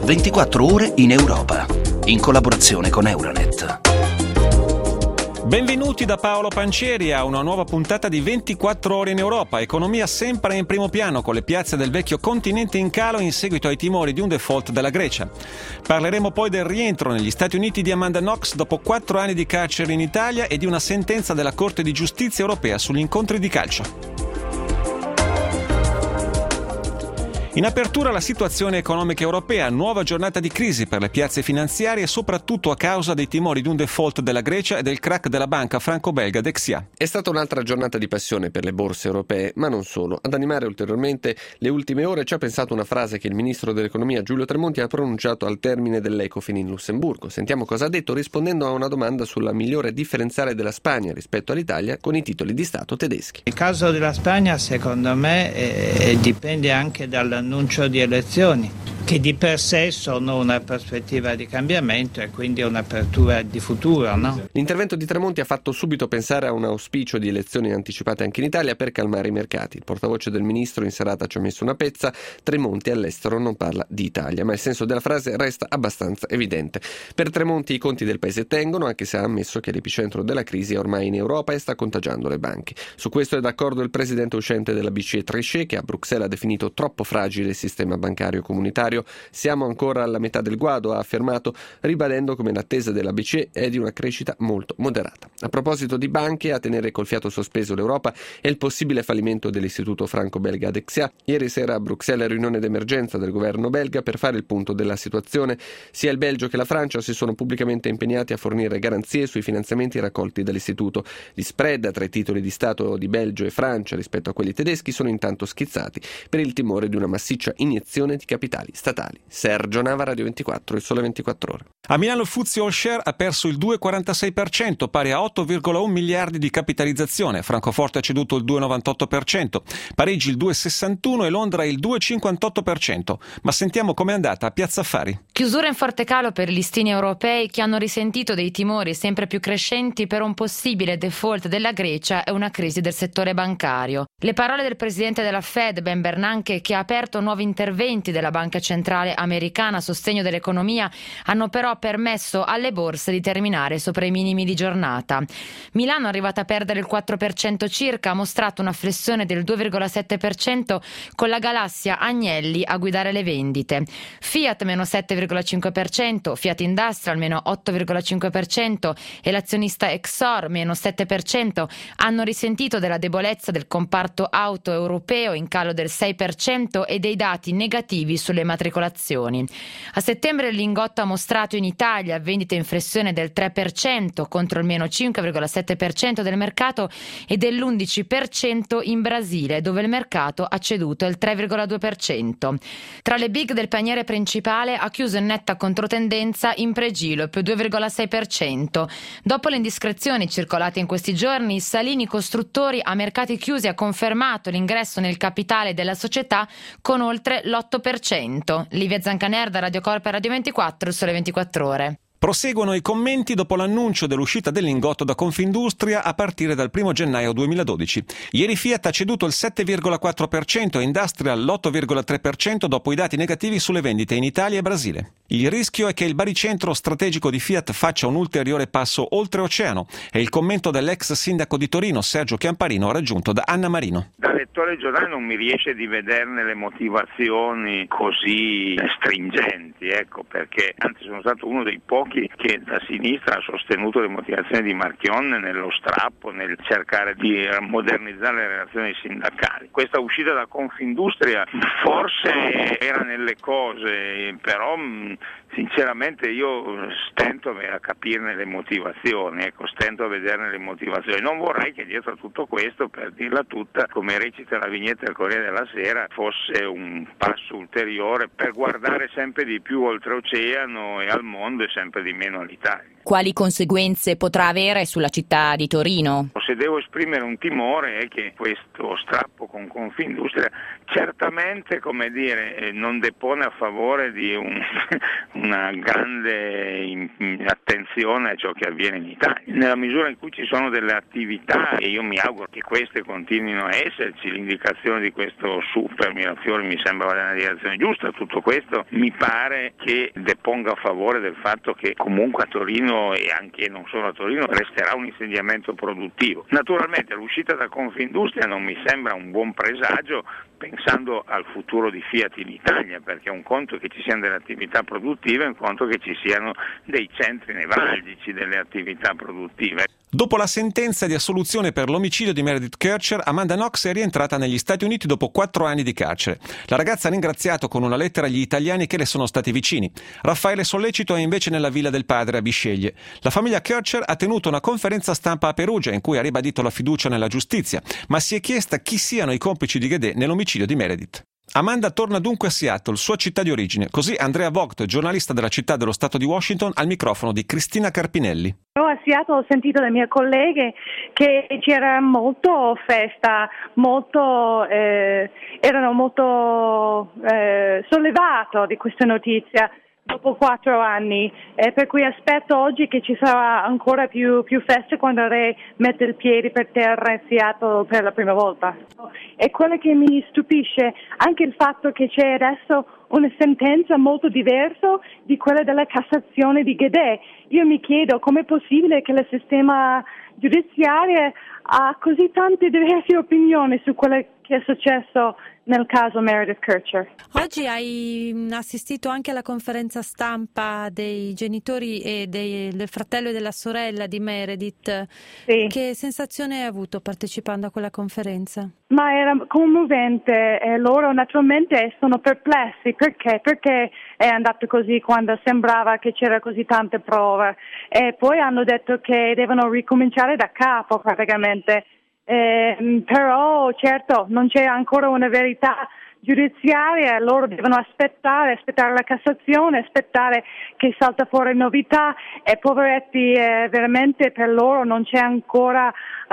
24 ore in Europa, in collaborazione con Euronet. Benvenuti da Paolo Pancieri a una nuova puntata di 24 ore in Europa. Economia sempre in primo piano, con le piazze del vecchio continente in calo in seguito ai timori di un default della Grecia. Parleremo poi del rientro negli Stati Uniti di Amanda Knox dopo 4 anni di carcere in Italia e di una sentenza della Corte di Giustizia europea sugli incontri di calcio. In apertura la situazione economica europea, nuova giornata di crisi per le piazze finanziarie, soprattutto a causa dei timori di un default della Grecia e del crack della banca franco-belga Dexia. È stata un'altra giornata di passione per le borse europee, ma non solo. Ad animare ulteriormente le ultime ore ci ha pensato una frase che il ministro dell'economia Giulio Tremonti ha pronunciato al termine dell'Ecofin in Lussemburgo. Sentiamo cosa ha detto rispondendo a una domanda sulla migliore differenziale della Spagna rispetto all'Italia con i titoli di Stato tedeschi. Il caso della Spagna, secondo me, dipende anche dall'annuncio di elezioni, che di per sé sono una prospettiva di cambiamento e quindi un'apertura di futuro, no? L'intervento di Tremonti ha fatto subito pensare a un auspicio di elezioni anticipate anche in Italia per calmare i mercati. Il portavoce del ministro in serata ci ha messo una pezza: Tremonti all'estero non parla di Italia, ma il senso della frase resta abbastanza evidente. Per Tremonti i conti del paese tengono, anche se ha ammesso che l'epicentro della crisi è ormai in Europa e sta contagiando le banche. Su questo è d'accordo il presidente uscente della BCE Trichet, che a Bruxelles ha definito troppo fragile il sistema bancario comunitario. Siamo ancora alla metà del guado, ha affermato, ribadendo come l'attesa della BCE è di una crescita molto moderata. A proposito di banche, a tenere col fiato sospeso l'Europa è il possibile fallimento dell'istituto franco-belga Dexia. Ieri sera a Bruxelles riunione d'emergenza del governo belga per fare il punto della situazione. Sia il Belgio che la Francia si sono pubblicamente impegnati a fornire garanzie sui finanziamenti raccolti dall'istituto. Gli spread tra i titoli di Stato di Belgio e Francia rispetto a quelli tedeschi sono intanto schizzati per il timore di una massiccia iniezione di capitali statali. Sergio Nava, Radio 24, il Sole 24 Ore. A Milano il FTSE All Share ha perso il 2,46%, pari a 8,1 miliardi di capitalizzazione. Francoforte ha ceduto il 2,98%, Parigi il 2,61% e Londra il 2,58%. Ma sentiamo com'è andata a Piazza Affari. Chiusura in forte calo per i listini europei che hanno risentito dei timori sempre più crescenti per un possibile default della Grecia e una crisi del settore bancario. Le parole del presidente della Fed, Ben Bernanke, che ha aperto nuovi interventi della Banca Centrale Americana a sostegno dell'economia, hanno però permesso alle borse di terminare sopra i minimi di giornata. Milano, arrivata a perdere il 4% circa, ha mostrato una flessione del 2,7% con la galassia Agnelli a guidare le vendite. Fiat meno 7,5%, Fiat Industrial meno 8,5% e l'azionista Exor meno 7% hanno risentito della debolezza del comparto auto europeo in calo del 6% e dei dati negativi sulle matricolazioni. A settembre il Lingotto ha mostrato in Italia vendite in flessione del 3% contro il meno 5,7% del mercato e dell'11% in Brasile, dove il mercato ha ceduto il 3,2%. Tra le big del paniere principale ha chiuso in netta controtendenza Impregilo più 2,6%. Dopo le indiscrezioni circolate in questi giorni, Salini Costruttori a mercati chiusi ha confermato l'ingresso nel capitale della società con oltre l'8%. Livia Zancaner da Radio Corp e Radio 24, Sole 24 Ore. Proseguono i commenti dopo l'annuncio dell'uscita del Lingotto da Confindustria a partire dal 1 gennaio 2012. Ieri Fiat ha ceduto il 7,4% e Industrial l'8,3% dopo i dati negativi sulle vendite in Italia e Brasile. Il rischio è che il baricentro strategico di Fiat faccia un ulteriore passo oltreoceano. È il commento dell'ex sindaco di Torino, Sergio Chiamparino, raggiunto da Anna Marino. Da lettore giornale non mi riesce di vederne le motivazioni così stringenti, perché anzi sono stato uno dei pochi che da sinistra ha sostenuto le motivazioni di Marchionne nello strappo, nel cercare di modernizzare le relazioni sindacali. Questa uscita da Confindustria forse era nelle cose, però sinceramente io stento a capirne le motivazioni, stento a vederne le motivazioni. Non vorrei che dietro a tutto questo, per dirla tutta, come recita la vignetta del Corriere della Sera, fosse un passo ulteriore per guardare sempre di più oltreoceano e al mondo e sempre di meno all'Italia. quali conseguenze potrà avere sulla città di Torino? Se devo esprimere un timore è che questo strappo con Confindustria certamente, non depone a favore di una grande attenzione a ciò che avviene in Italia. Nella misura in cui ci sono delle attività, e io mi auguro che queste continuino a esserci, l'indicazione di questo super Mirafiori mi sembra vada nella direzione giusta, tutto questo mi pare che deponga a favore del fatto che comunque a Torino, e anche non solo a Torino, resterà un insediamento produttivo. Naturalmente l'uscita da Confindustria non mi sembra un buon presagio pensando al futuro di Fiat in Italia, perché un conto è che ci siano delle attività produttive, un conto che ci siano dei centri nevralgici delle attività produttive. Dopo la sentenza di assoluzione per l'omicidio di Meredith Kercher, Amanda Knox è rientrata negli Stati Uniti dopo 4 anni di carcere. La ragazza ha ringraziato con una lettera gli italiani che le sono stati vicini. Raffaele Sollecito è invece nella villa del padre a Bisceglie. La famiglia Kercher ha tenuto una conferenza stampa a Perugia in cui ha ribadito la fiducia nella giustizia, ma si è chiesta chi siano i complici di Guedè nell'omicidio di Meredith. Amanda torna dunque a Seattle, sua città di origine. Così Andrea Vogt, giornalista della città dello Stato di Washington, al microfono di Cristina Carpinelli. A Seattle ho sentito dalle mie colleghe che c'era molto festa, erano molto sollevato di questa notizia dopo 4 anni, per cui aspetto oggi che ci sarà ancora più festa quando il re mette il piede per terra in Seattle per la prima volta. E quello che mi stupisce anche il fatto che c'è adesso una sentenza molto diversa di quella della Cassazione di Guedè. Io mi chiedo com'è possibile che il sistema giudiziario ha così tante diverse opinioni su quello che è successo nel caso Meredith Kercher. Oggi hai assistito anche alla conferenza stampa dei genitori e del fratello e della sorella di Meredith. Sì. Che sensazione hai avuto partecipando a quella conferenza? Ma era commovente e loro naturalmente sono perplessi. Perché è andato così quando sembrava che c'era così tante prove? E poi hanno detto che devono ricominciare da capo praticamente. Però certo non c'è ancora una verità giudiziaria, loro devono aspettare la Cassazione, aspettare che salta fuori novità e poveretti veramente per loro non c'è ancora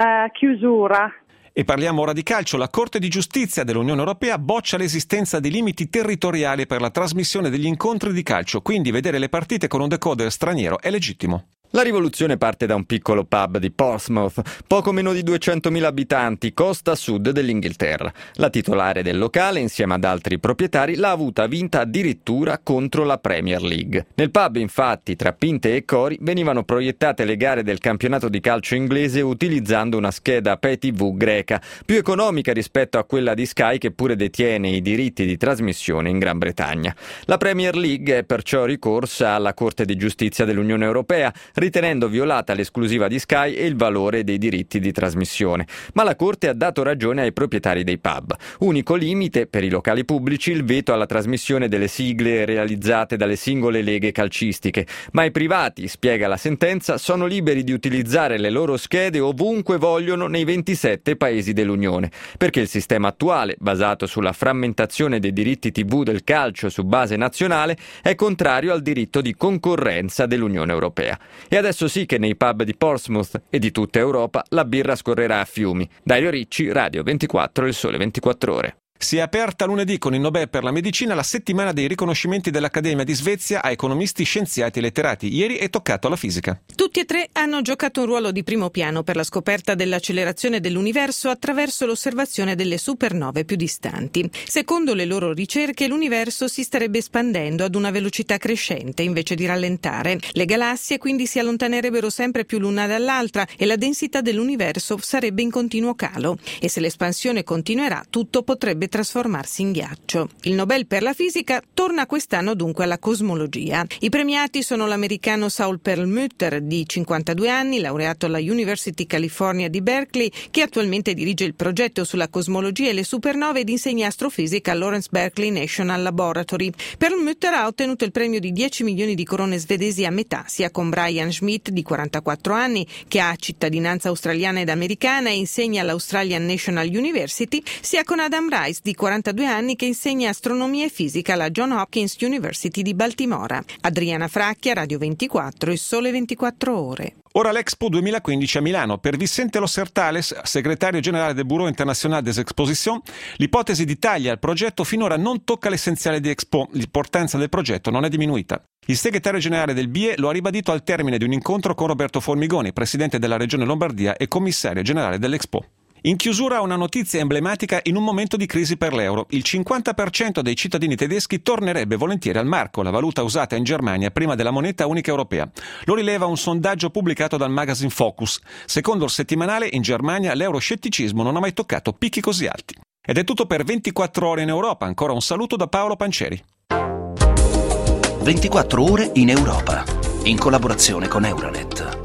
chiusura. E parliamo ora di calcio. La Corte di Giustizia dell'Unione Europea boccia l'esistenza di limiti territoriali per la trasmissione degli incontri di calcio, quindi vedere le partite con un decoder straniero è legittimo. La rivoluzione parte da un piccolo pub di Portsmouth, poco meno di 200.000 abitanti, costa sud dell'Inghilterra. La titolare del locale, insieme ad altri proprietari, l'ha avuta vinta addirittura contro la Premier League. Nel pub, infatti, tra pinte e cori, venivano proiettate le gare del campionato di calcio inglese utilizzando una scheda Pay TV greca, più economica rispetto a quella di Sky, che pure detiene i diritti di trasmissione in Gran Bretagna. La Premier League è perciò ricorsa alla Corte di Giustizia dell'Unione Europea, ritenendo violata l'esclusiva di Sky e il valore dei diritti di trasmissione. Ma la Corte ha dato ragione ai proprietari dei pub. Unico limite per i locali pubblici il veto alla trasmissione delle sigle realizzate dalle singole leghe calcistiche. Ma i privati, spiega la sentenza, sono liberi di utilizzare le loro schede ovunque vogliono nei 27 paesi dell'Unione, perché il sistema attuale, basato sulla frammentazione dei diritti TV del calcio su base nazionale, è contrario al diritto di concorrenza dell'Unione Europea. E adesso sì che nei pub di Portsmouth e di tutta Europa la birra scorrerà a fiumi. Dario Ricci, Radio 24, Il Sole 24 Ore. Si è aperta lunedì con il Nobel per la medicina la settimana dei riconoscimenti dell'Accademia di Svezia a economisti, scienziati e letterati. Ieri è toccato alla fisica. Tutti e tre hanno giocato un ruolo di primo piano per la scoperta dell'accelerazione dell'universo attraverso l'osservazione delle supernove più distanti. Secondo le loro ricerche, l'universo si starebbe espandendo ad una velocità crescente invece di rallentare. Le galassie quindi si allontanerebbero sempre più l'una dall'altra e la densità dell'universo sarebbe in continuo calo. E se l'espansione continuerà, tutto potrebbe trasformarsi in ghiaccio. Il Nobel per la fisica torna quest'anno dunque alla cosmologia. I premiati sono l'americano Saul Perlmutter, di 52 anni, laureato alla University California di Berkeley, che attualmente dirige il progetto sulla cosmologia e le supernove ed insegna astrofisica al Lawrence Berkeley National Laboratory. Perlmutter ha ottenuto il premio di 10 milioni di corone svedesi a metà, sia con Brian Schmidt, di 44 anni, che ha cittadinanza australiana ed americana e insegna all'Australian National University, sia con Adam Rice, Weiss, di 42 anni, che insegna astronomia e fisica alla Johns Hopkins University di Baltimora. Adriana Fracchia, Radio 24, Il Sole 24 Ore. Ora l'Expo 2015 a Milano. Per Vicente Losertales, segretario generale del Bureau International des Expositions, l'ipotesi di tagli al progetto finora non tocca l'essenziale di Expo. L'importanza del progetto non è diminuita. Il segretario generale del BIE lo ha ribadito al termine di un incontro con Roberto Formigoni, presidente della Regione Lombardia e commissario generale dell'Expo. In chiusura una notizia emblematica in un momento di crisi per l'euro. Il 50% dei cittadini tedeschi tornerebbe volentieri al marco, la valuta usata in Germania prima della moneta unica europea. Lo rileva un sondaggio pubblicato dal magazine Focus. Secondo il settimanale, in Germania l'euroscetticismo non ha mai toccato picchi così alti. Ed è tutto per 24 ore in Europa. Ancora un saluto da Paolo Pancieri. 24 ore in Europa, in collaborazione con Euronet.